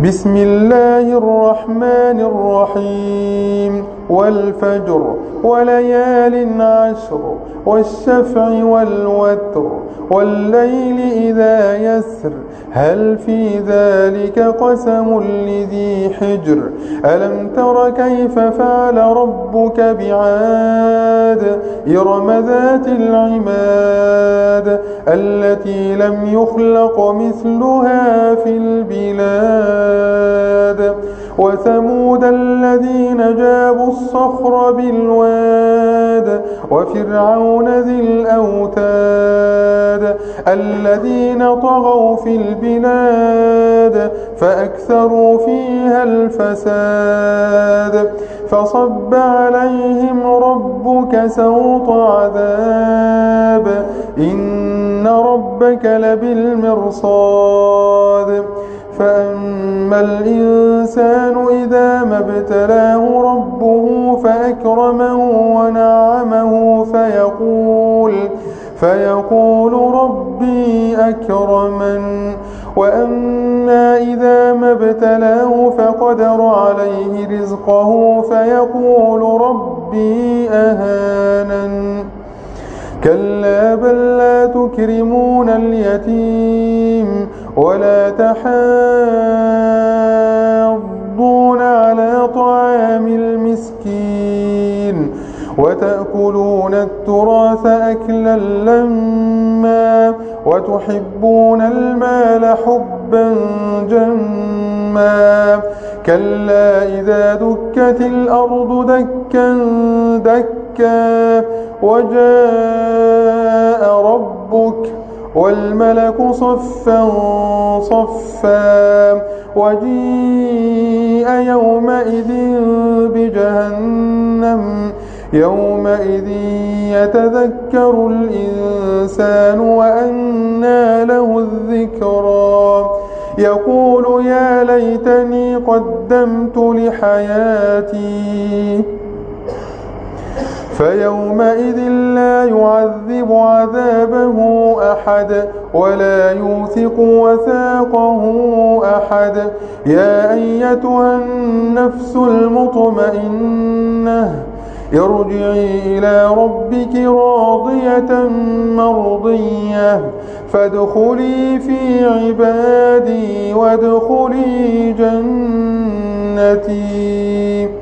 بسم الله الرحمن الرحيم والفجر وليال عشر والشفع والوتر والليل إذا يسر هل في ذلك قسم لذي حجر ألم تر كيف فعل ربك بعاد إرم ذات العماد التي لم يخلق مثلها في البلاد وثمود الذين جابوا الصخر بالواد وفرعون ذي الأوتاد الذين طغوا في البلاد فأكثروا فيها الفساد فصب عليهم ربك سوط عذاب إن ربك لبالمرصاد فأما الإنسان إذا ما ابتلاه ربه فأكرمه ونعمه فيقول ربي أكرمن وأما إذا ما ابتلاه فقدر عليه رزقه فيقول ربي أهانن كلا بل لا تكرمون اليتيم ولا تحاضون على طعام المسكين وتأكلون التراث أكلا لما وتحبون المال حبا جما كلا إذا دكت الأرض دكا دكا وجاء ربك والملك صفا صفا وجيء يومئذ بجهنم يومئذ يتذكر الإنسان وأنى له الذكرى يقول يا ليتني قدمت لحياتي فيومئذ لا يعذب عذابه أحد ولا يوثق وثاقه أحد يا أيتها النفس المطمئنة ارجعي إلى ربك راضية مرضية فادخلي في عبادي وادخلي جنتي.